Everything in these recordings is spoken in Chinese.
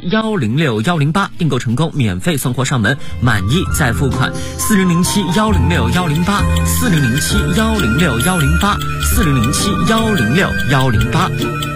4007-106-108，订购成功免费送货上门，满意再付款。4007-106-108，4007-106-108，4007-106-108。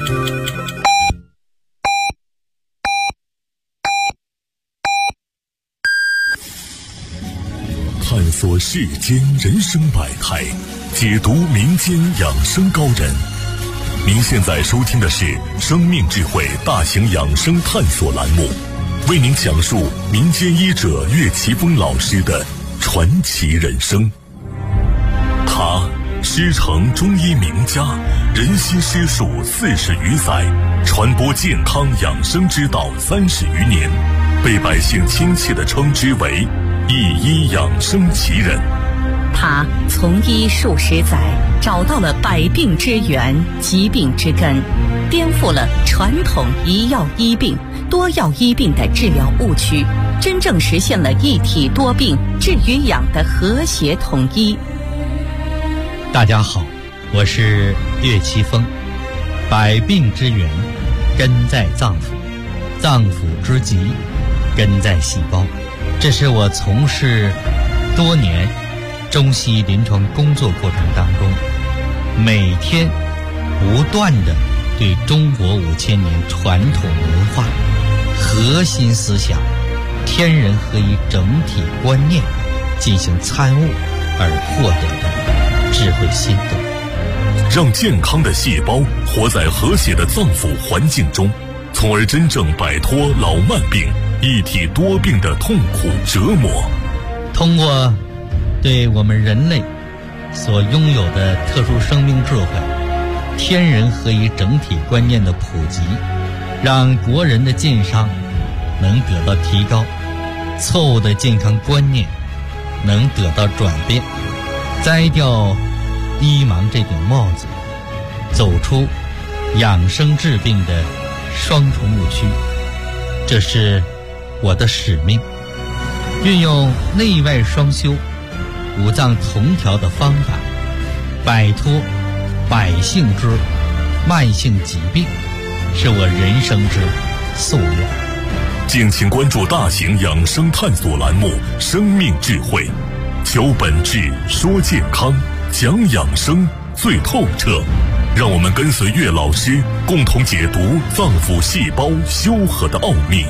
探索世间人生百态，解读民间养生高人。您现在收听的是生命智慧大型养生探索栏目，为您讲述民间医者岳奇峰老师的传奇人生。他师承中医名家，人心师术40余载，传播健康养生之道30余年，被百姓亲切地称之为一医养生奇人。 他从医数十载，找到了百病之源、疾病之根，颠覆了传统一药医病、多药医病的治疗误区，真正实现了一体多病治与养的和谐统一。 大家好，我是岳奇峰。百病之源根在脏腑，脏腑之疾根在细胞。这是我从事多年中西医临床工作过程当中，每天不断的对中国5000年传统文化核心思想天人合一整体观念进行参悟而获得的智慧心得， 让健康的细胞活在和谐的脏腑环境中，从而真正摆脱老慢病、一体多病的痛苦折磨。 通过对我们人类所拥有的特殊生命智慧、天人合一整体观念的普及，让国人的健康能得到提高，错误的健康观念能得到转变，摘掉医盲这顶帽子，走出养生治病的双重误区。这是我的使命，运用内外双修、五脏同调的方法，摆脱百姓之慢性疾病，是我人生之夙愿。 敬请关注大型养生探索栏目《生命智慧》，求本质，说健康，讲养生最透彻。让我们跟随岳老师，共同解读脏腑细胞修和的奥秘。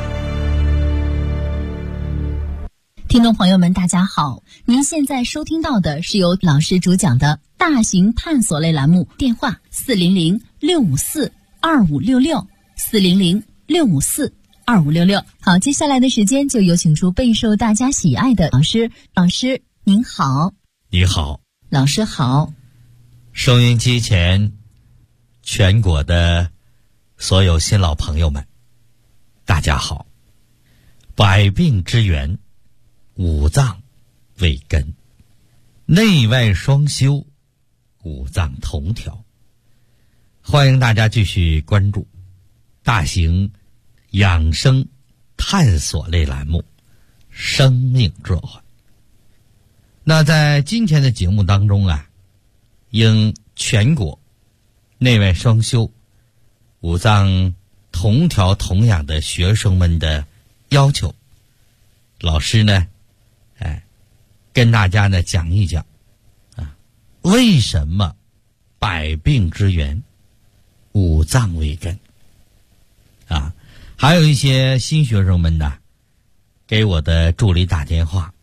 听众朋友们大家好，您现在收听到的是由老师主讲的大型探索类栏目，电话400-654-2566，400-654-2566。好，接下来的时间就有请出备受大家喜爱的老师。老师您好。 你好。 老师好。 收音机前全国的所有新老朋友们大家好。百病之源，五脏为根，内外双修，五脏同调。欢迎大家继续关注大型养生探索类栏目《生命智慧》。那在今天的节目当中啊，应全国内外双修、五脏同调同养的学生们的要求，老师呢跟大家呢讲一讲为什么百病之源五脏为根还有一些新学生们呢给我的助理打电话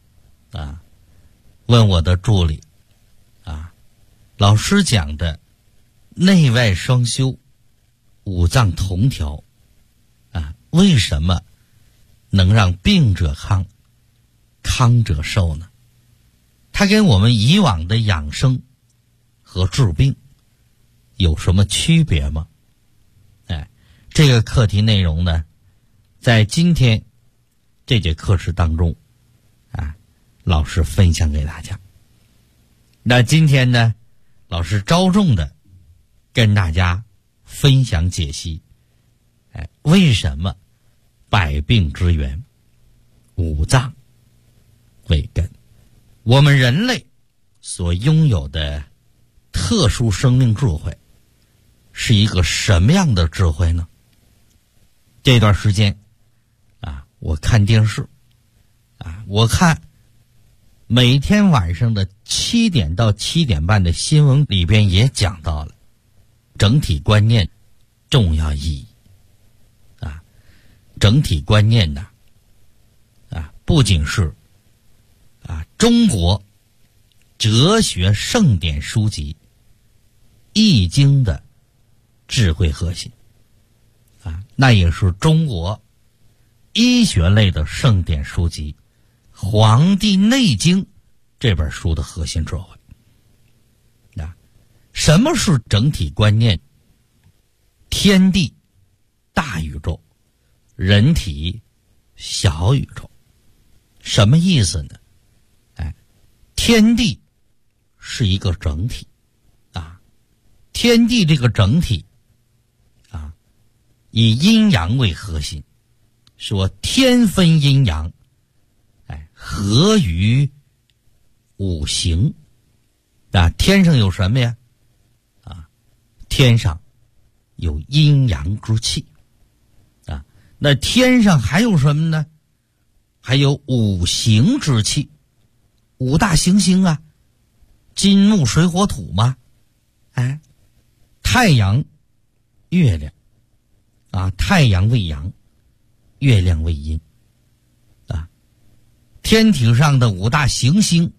问我的助理老师讲的内外双修、五脏同调为什么能让病者康，康者寿呢？它跟我们以往的养生和治病有什么区别吗？这个课题内容呢，在今天这节课时当中老师分享给大家。那今天呢，老师着重的跟大家分享解析为什么百病之源五脏为根，我们人类所拥有的特殊生命智慧是一个什么样的智慧呢？ 这段时间啊，我看电视啊，我看每天晚上的7点到7点半的新闻里边也讲到了整体观念重要意义啊。整体观念呢啊，不仅是啊中国哲学盛典书籍《易经》的智慧核心啊，那也是中国医学类的盛典书籍《黄帝内经》这本书的核心智慧啊。什么是整体观念？天地大宇宙，人体小宇宙。什么意思呢？天地是一个整体啊，天地这个整体啊，以阴阳为核心，说天分阴阳，合于五行啊。天上有什么呀？啊，天上有阴阳之气啊。那天上还有什么呢？还有五行之气，五大行星啊，金木水火土嘛。太阳月亮啊，太阳为阳，月亮为阴啊。天体上的五大行星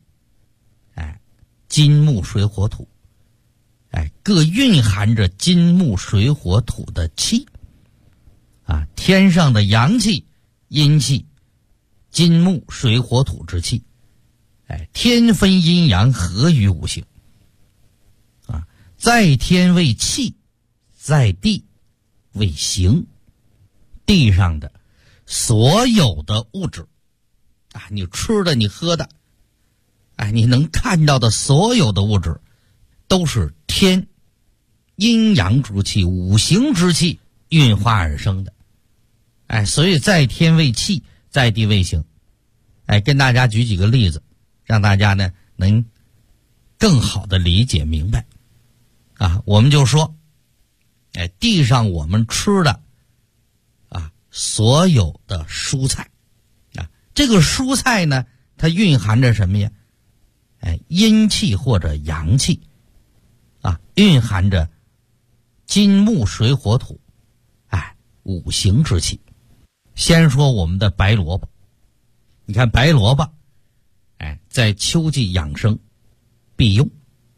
金木水火土各蕴含着金木水火土的气啊。天上的阳气阴气，金木水火土之气天分阴阳，合于五行啊。在天为气，在地为形。地上的所有的物质啊，你吃的你喝的你能看到的所有的物质都是天阴阳之气，五行之气运化而生的所以在天为气，在地为形跟大家举几个例子，让大家呢能更好的理解明白啊。我们就说地上我们吃的所有的蔬菜这个蔬菜呢，它蕴含着什么呀？阴气或者阳气蕴含着金木水火土五行之气。先说我们的白萝卜，你看白萝卜在秋季养生必用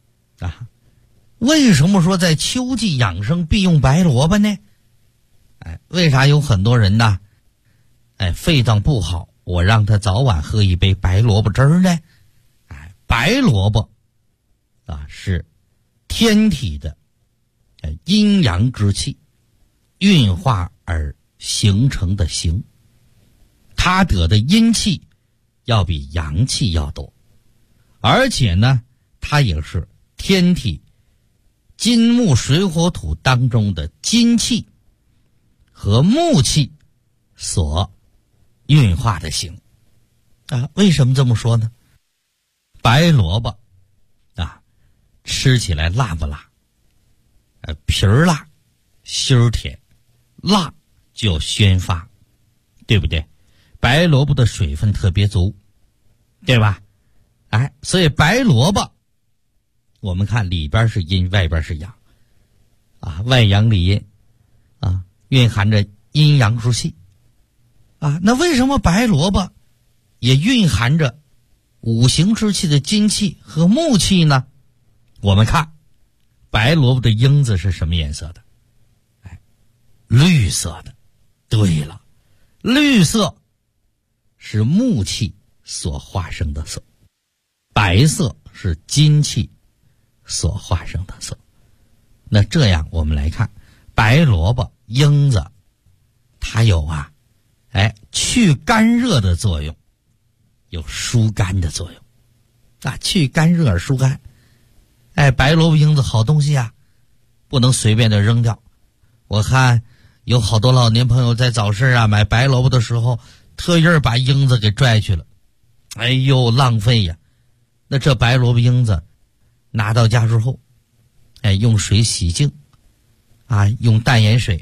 为什么说在秋季养生必用白萝卜呢？为啥有很多人呢肺脏不好，我让他早晚喝一杯白萝卜汁儿呢？白萝卜是天体的阴阳之气运化而形成的形，它得的阴气要比阳气要多，而且呢它也是天体金木水火土当中的金气和木气所运化的形为什么这么说呢？白萝卜吃起来辣不辣？皮儿辣，心儿甜，辣就宣发，对不对？白萝卜的水分特别足，对吧？所以白萝卜我们看里边是阴，外边是阳外阳里阴蕴含着阴阳之气那为什么白萝卜也蕴含着五行之气的金气和木气呢？我们看白萝卜的缨子是什么颜色的？绿色的。对了，绿色是木气所化生的色，白色是金气所化生的色。那这样我们来看白萝卜缨子，它有去干热的作用，有疏肝的作用去干热而疏肝。白萝卜缨子好东西不能随便的扔掉。我看有好多老年朋友在早市买白萝卜的时候，特意把缨子给拽去了，浪费呀。那这白萝卜缨子拿到家之后用水洗净用淡盐水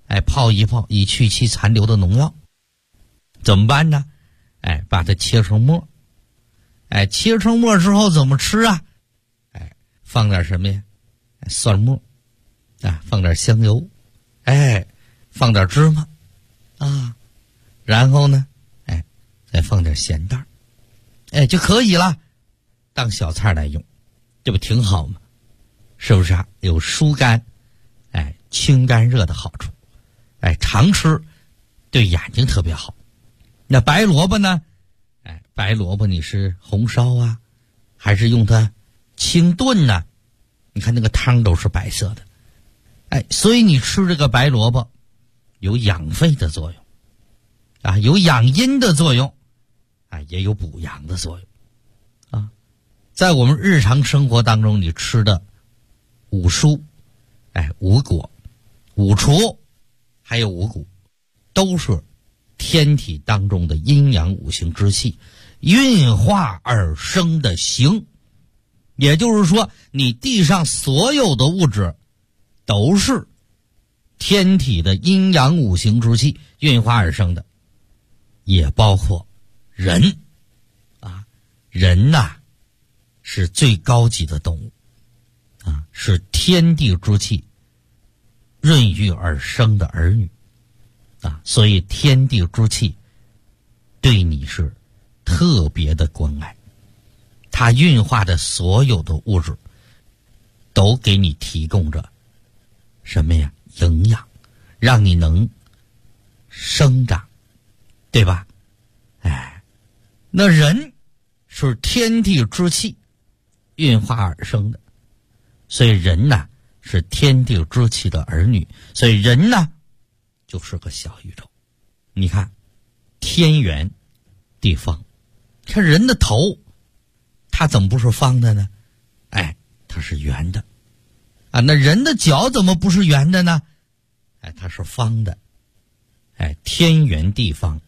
泡一泡，以去其残留的农药。怎么办呢？把它切成末。切成末之后怎么吃啊？放点什么呀？蒜末放点香油，放点芝麻然后呢再放点咸蛋就可以了，当小菜来用，这不挺好吗？是不是啊？有疏肝清肝热的好处，常吃对眼睛特别好。那白萝卜呢？白萝卜你是红烧啊，还是用它清炖呢？你看那个汤都是白色的，所以你吃这个白萝卜有养肺的作用有养阴的作用也有补阳的作用在我们日常生活当中，你吃的五蔬五果五畜还有五谷，都是天体当中的阴阳五行之气运化而生的形。也就是说，你地上所有的物质都是天体的阴阳五行之气运化而生的，也包括人人是最高级的动物是天地之气润育而生的儿女所以天地之气对你是特别的关爱，它运化的所有的物质都给你提供着什么呀？营养，让你能生长，对吧？那人是天地之气运化而生的，所以人是天地之气的儿女，所以人就是个小宇宙。你看天圆地方，看人的头它怎么不是方的呢？它是圆的那人的脚怎么不是圆的呢？它是方的天圆地方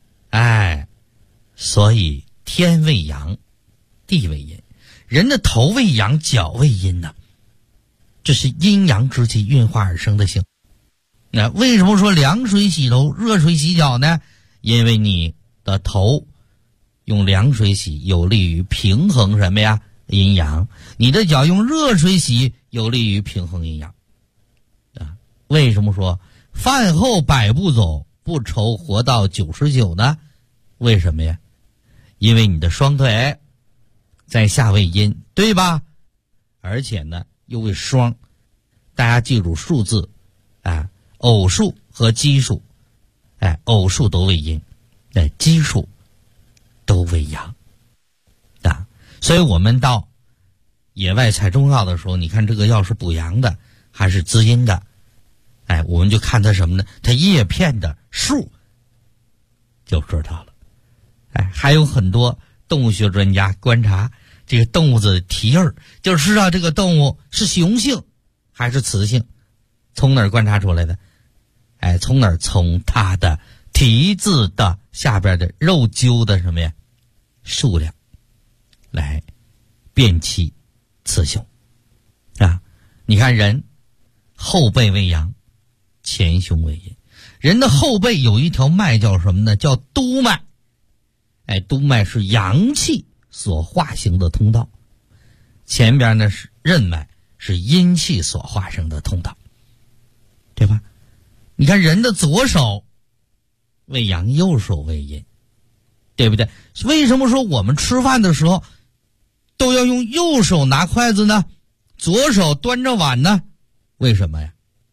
所以天为阳，地为阴，人的头为阳，脚为阴这是阴阳之气运化而生的形。那为什么说凉水洗头，热水洗脚呢？因为你的头用凉水洗有利于平衡什么呀？阴阳。你的脚用热水洗有利于平衡阴阳为什么说饭后100步走，不愁活到99呢？为什么呀？因为你的双腿在下为阴，对吧？而且呢又为双，大家记住数字偶数和奇数偶数都为阴奇数都为阳所以我们到野外采中药的时候，你看这个药是补阳的还是滋阴的我们就看它什么呢？它叶片的数就知道了还有很多动物学专家观察这个动物的蹄儿，就知道这个动物是雄性还是雌性。从哪儿观察出来的？从哪儿？从它的蹄子的下边的肉揪的什么呀数量来辨其雌雄你看人后背为阳，前胸为阴。人的后背有一条脉叫什么呢？叫督脉督脉是阳气所化行的通道，前边呢是任脉，是阴气所化生的通道，对吧？你看人的左手为阳，右手为阴，对不对？为什么说我们吃饭的时候都要用右手拿筷子呢？左手端着碗呢？为什么呀？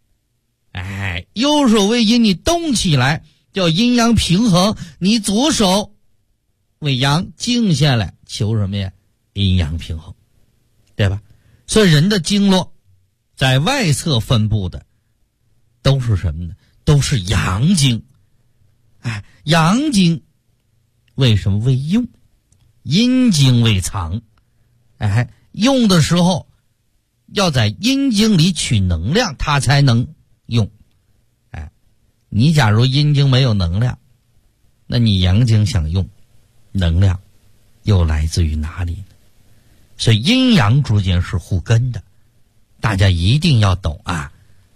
右手为阴，你动起来叫阴阳平衡，你左手为阳，静下来求什么呀？阴阳平衡，对吧？所以人的经络在外侧分布的都是什么呢？都是阳经阳经为什么为用？阴经为藏用的时候要在阴经里取能量，它才能用你假如阴经没有能量，那你阳经想用能量又来自于哪里呢？所以阴阳之间是互根的，大家一定要懂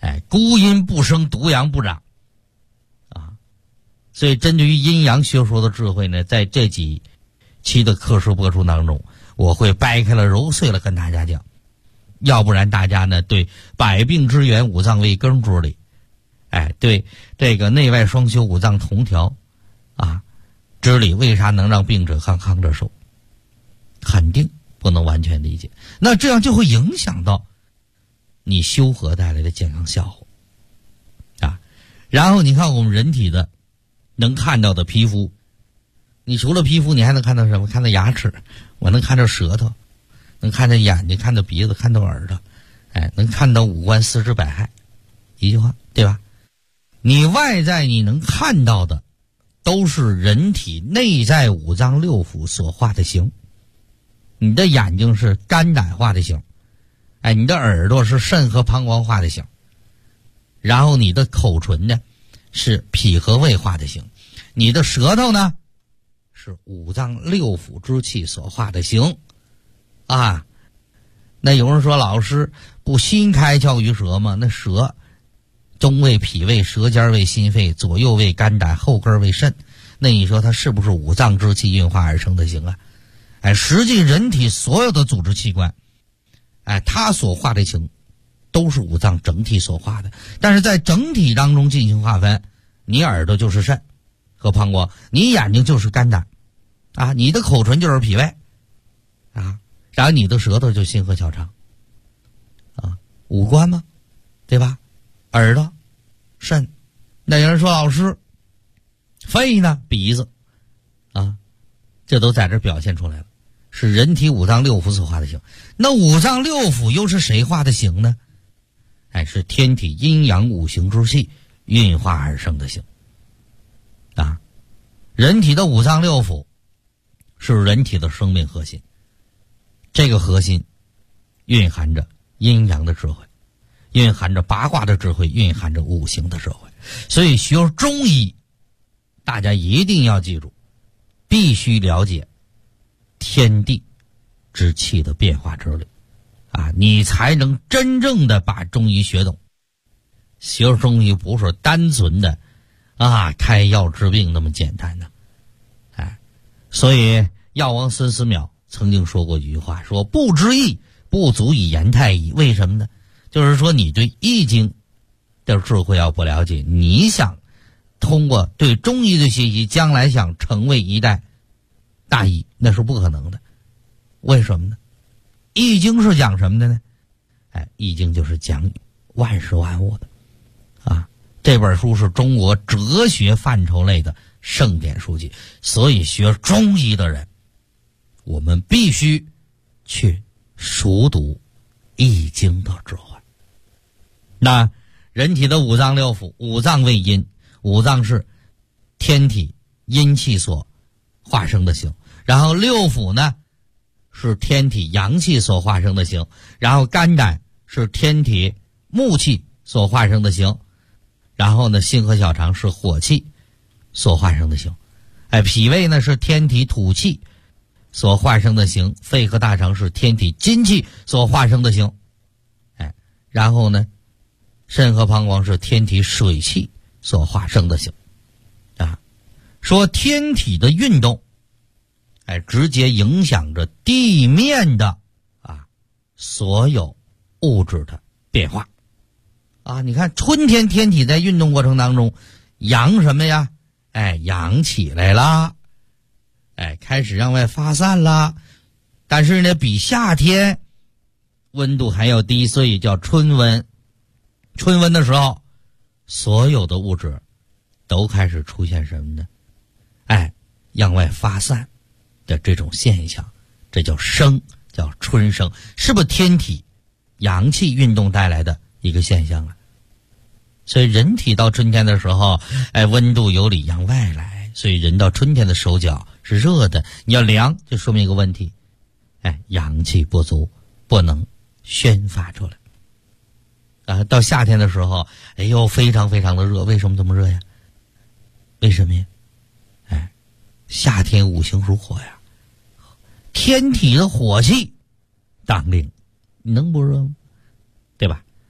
孤阴不生，独阳不长啊。所以针对于阴阳学说的智慧呢，在这几期的课时播出当中，我会掰开了揉碎了跟大家讲，要不然大家呢对百病之源五脏为根之理，对这个内外双修五脏同调啊之理，为啥能让病者康着寿，肯定不能完全理解。那这样就会影响到你修和带来的健康效果啊。然后你看我们人体的能看到的皮肤，你除了皮肤你还能看到什么？看到牙齿，我能看到舌头，能看到眼睛，看到鼻子，看到耳朵，能看到五官四肢百骸，一句话，对吧？你外在你能看到的都是人体内在五脏六腑所化的形。你的眼睛是肝胆化的形，你的耳朵是肾和膀胱化的形，然后你的口唇呢是脾和胃化的形，你的舌头呢是五脏六腑之气所化的形啊。那有人说，老师不心开窍于舌吗？那舌中为脾胃，舌尖为心肺，左右为肝胆，后根为肾，那你说它是不是五脏之气运化而成的形啊？实际人体所有的组织器官它所化的形都是五脏整体所化的，但是在整体当中进行划分，你耳朵就是肾和膀胱，你眼睛就是肝胆啊，你的口唇就是脾胃啊，然后你的舌头就心和小肠啊，五官嘛，对吧？耳朵、肾，那有人说，老师，肺呢？鼻子啊，这都在这表现出来了，是人体五脏六腑所化的形。那五脏六腑又是谁化的形呢？是天体阴阳五行之气运化而生的形啊。人体的五脏六腑是人体的生命核心，这个核心蕴含着阴阳的智慧，蕴含着八卦的智慧，蕴含着五行的智慧。所以学中医大家一定要记住，必须了解天地之气的变化之理啊，你才能真正的把中医学懂。学中医不是单纯的开药治病那么简单的。所以药王孙思邈曾经说过一句话，说不知易不足以言太医。为什么呢？就是说你对易经的智慧要不了解，你想通过对中医的学习将来想成为一代大医，那是不可能的。为什么呢？易经是讲什么的呢？易经就是讲万事万物的啊。这本书是中国哲学范畴类的圣典书籍，所以学中医的人，我们必须去熟读易经的智慧。那人体的五脏六腑，五脏为阴，五脏是天体阴气所化生的形，然后六腑呢是天体阳气所化生的形，然后肝胆是天体木气所化生的形，然后呢心和小肠是火气所化生的形，脾胃呢是天体土气所化生的形，肺和大肠是天体金气所化生的形，然后呢肾和膀胱是天体水气所化生的形啊。说天体的运动直接影响着地面的所有物质的变化啊。你看春天天体在运动过程当中阳什么呀？阳起来啦，开始向外发散啦。但是呢比夏天温度还要低，所以叫春温。春温的时候所有的物质都开始出现什么呢？向外发散的这种现象，这叫生，叫春生，是不是天体阳气运动带来的一个现象啊？所以人体到春天的时候温度由里向外来，所以人到春天的手脚是热的，你要凉就说明一个问题，阳气不足，不能宣发出来到夏天的时候非常非常的热。为什么这么热呀？为什么呀？夏天五行属火呀，天体的火气当令，你能不热吗？对吧？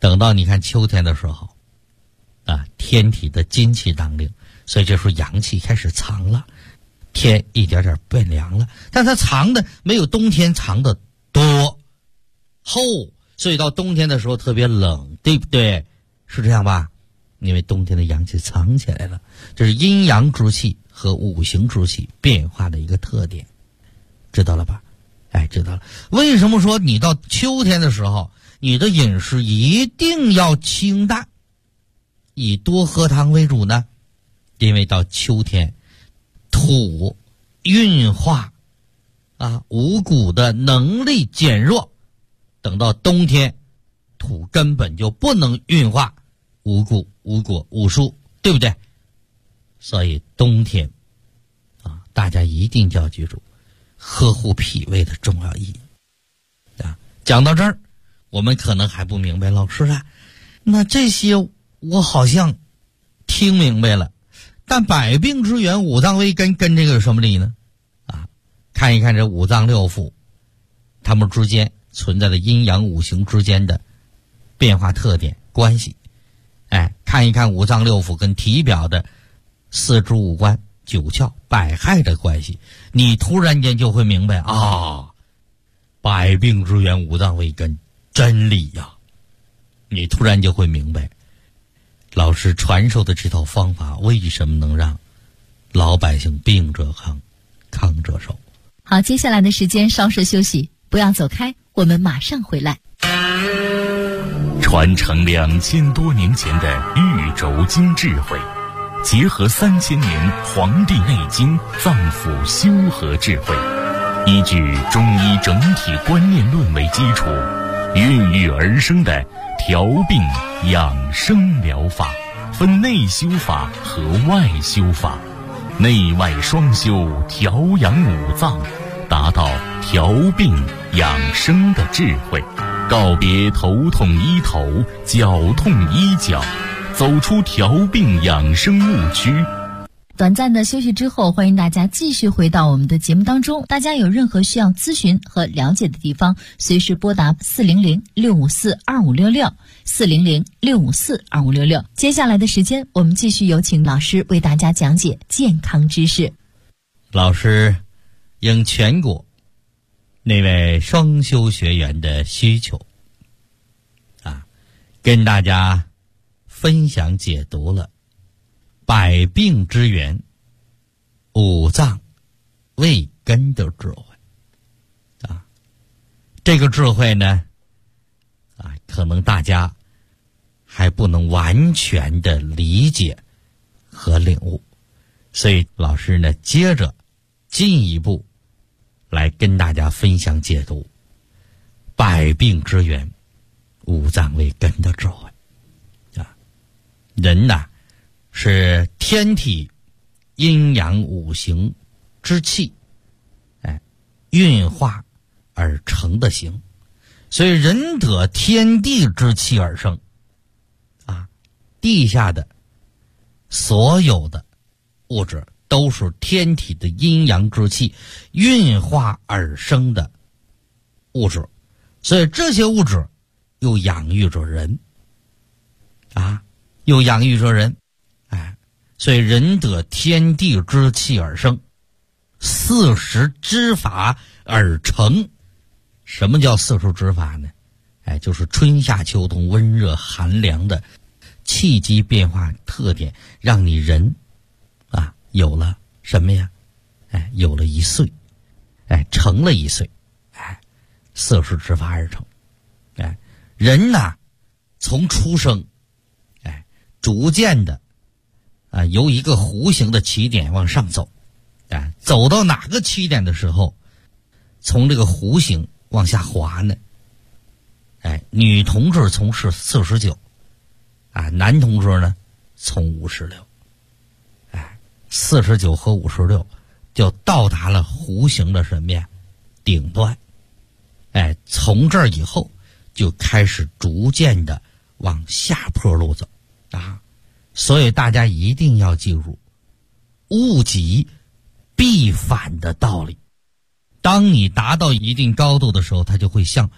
等到你看秋天的时候啊，天体的金气当令，所以这时候阳气开始藏了，天一点点变凉了，但它藏的没有冬天藏的多厚，所以到冬天的时候特别冷，对不对？是这样吧？因为冬天的阳气藏起来了，这是阴阳之气和五行之气变化的一个特点，知道了吧？哎，知道了。为什么说你到秋天的时候，你的饮食一定要清淡，以多喝汤为主呢？因为到秋天，土运化五谷的能力减弱，等到冬天，土根本就不能运化五谷、五果、五蔬，对不对？所以冬天大家一定要记住呵护脾胃的重要意义讲到这儿，我们可能还不明白，老师啊，那这些我好像听明白了，但百病之源五脏为根跟这个有什么理呢？看一看这五脏六腑，它们之间存在的阴阳五行之间的变化特点关系。看一看五脏六腑跟体表的四肢五官、九窍、百骸的关系，你突然间就会明白百病之源五脏为根，真理呀！你突然就会明白，老师传授的这套方法为什么能让老百姓病者康，康者寿。 好，接下来的时间稍事休息，不要走开，我们马上回来。 传承2000多年前的玉轴经智慧，结合3000年《黄帝内经》脏腑修和智慧，依据中医整体观念论为基础，孕育而生的调病养生疗法，分内修法和外修法，内外双修，调养五脏，达到调病养生的智慧，告别头痛医头，脚痛医脚，走出调病养生误区。 短暂的休息之后，欢迎大家继续回到我们的节目当中。大家有任何需要咨询和了解的地方，随时拨打400-654-2566 400-654-2566。接下来的时间，我们继续有请老师为大家讲解健康知识。 老师应全国那位双修学员的需求跟大家分享解读了百病之源五脏为根的智慧这个智慧呢可能大家还不能完全的理解和领悟，所以老师呢接着进一步来跟大家分享解读百病之源五脏为根的智慧人是天体阴阳五行之气运化而成的形，所以人得天地之气而生地下的所有的物质都是天体的阴阳之气运化而生的物质，所以这些物质又养育着人所以人得天地之气而生，40之法而成。什么叫40之法呢？就是春夏秋冬温热寒凉的气机变化特点，让你人有了什么呀？有了1岁，成了1岁，40之法而成。人从出生逐渐的由一个弧形的起点往上走，走到哪个起点的时候，从这个弧形往下滑呢？女同志从49，男同志呢从56，49和56就到达了弧形的什么呀？顶端。从这儿以后就开始逐渐的往下坡路走所以大家一定要记住物极必反的道理。当你达到一定高度的时候，它就会向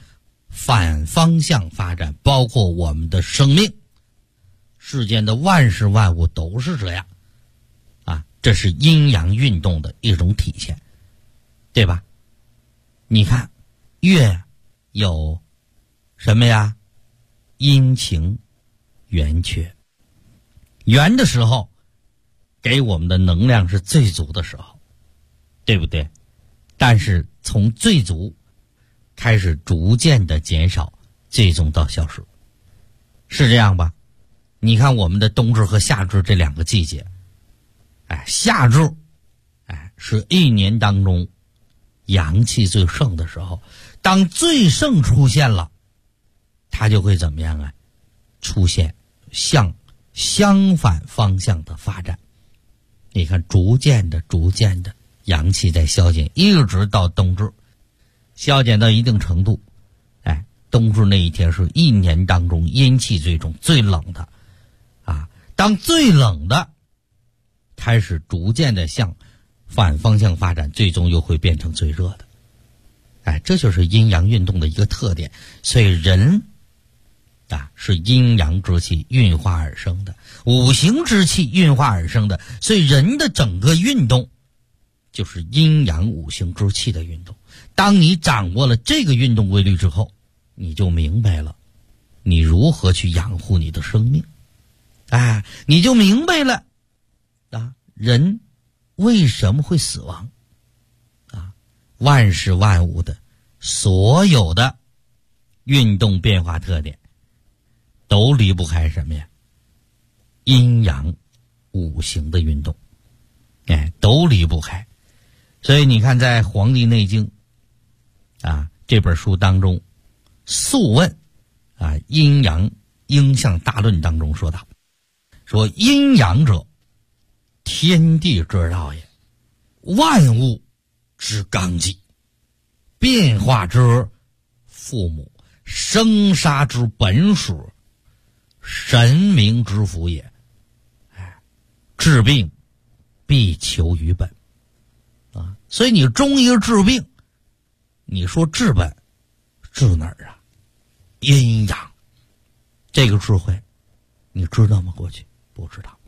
反方向发展，包括我们的生命，世间的万事万物都是这样啊，这是阴阳运动的一种体现，对吧？你看月有什么呀？阴晴圆缺，圆的时候给我们的能量是最足的时候，对不对？但是从最足开始逐渐的减少，最终到消失，是这样吧？你看我们的冬至和夏至这两个季节，夏至是一年当中阳气最盛的时候，当最盛出现了，它就会怎么样啊？出现向相反方向的发展。你看逐渐的阳气在消减，一直到冬至，消减到一定程度，冬至那一天是一年当中阴气最重最冷的啊。当最冷的开始逐渐的向反方向发展，最终又会变成最热的。这就是阴阳运动的一个特点。所以人是阴阳之气运化而生的，五行之气运化而生的，所以人的整个运动就是阴阳五行之气的运动。当你掌握了这个运动规律之后，你就明白了你如何去养护你的生命，你就明白了人为什么会死亡万事万物的所有的运动变化特点都离不开什么呀？阴阳五行的运动，都离不开。所以你看在《黄帝内经》这本书当中，《素问》阴阳应象大论当中说道，说阴阳者，天地之道也，万物之纲纪，变化之父母，生杀之本属，神明之福也。治病必求于本所以你中医治病，你说治本治哪儿阴阳这个智慧你知道吗？过去不知道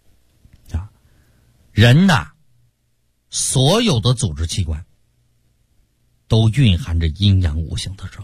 人所有的组织器官都蕴含着阴阳五行的智慧。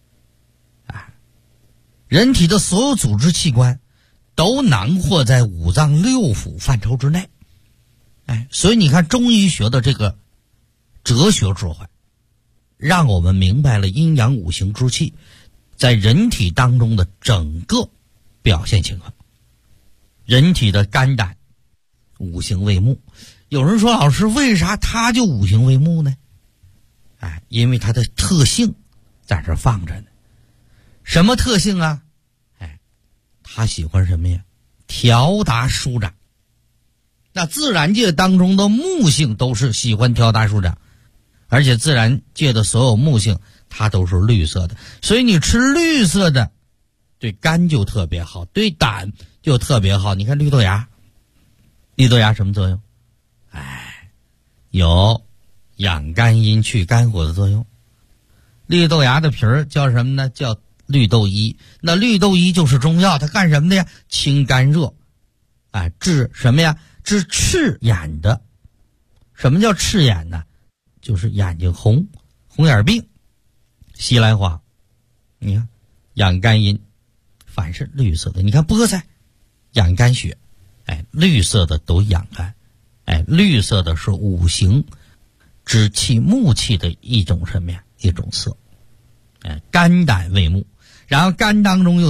人体的所有组织器官都囊括在五脏六腑范畴之内。所以你看中医学的这个哲学智慧，让我们明白了阴阳五行之气在人体当中的整个表现情况。人体的肝胆五行为木，有人说老师为啥它就五行为木呢？因为它的特性在这放着呢。什么特性啊？他喜欢什么呀？调达舒展。那自然界当中的木性都是喜欢调达舒展，而且自然界的所有木性它都是绿色的，所以你吃绿色的对肝就特别好，对胆就特别好。你看绿豆芽，绿豆芽什么作用？有养肝阴去肝火的作用。绿豆芽的皮儿叫什么呢？叫绿豆衣。那绿豆衣就是中药，它干什么的呀？清肝热治什么呀？治赤眼的。什么叫赤眼呢？就是眼睛红眼病。西兰花你看养肝阴，凡是绿色的，你看菠菜养肝血，绿色的都养肝，绿色的是五行之气木气的一种什么呀？一种色。肝胆为木，然后肝当中又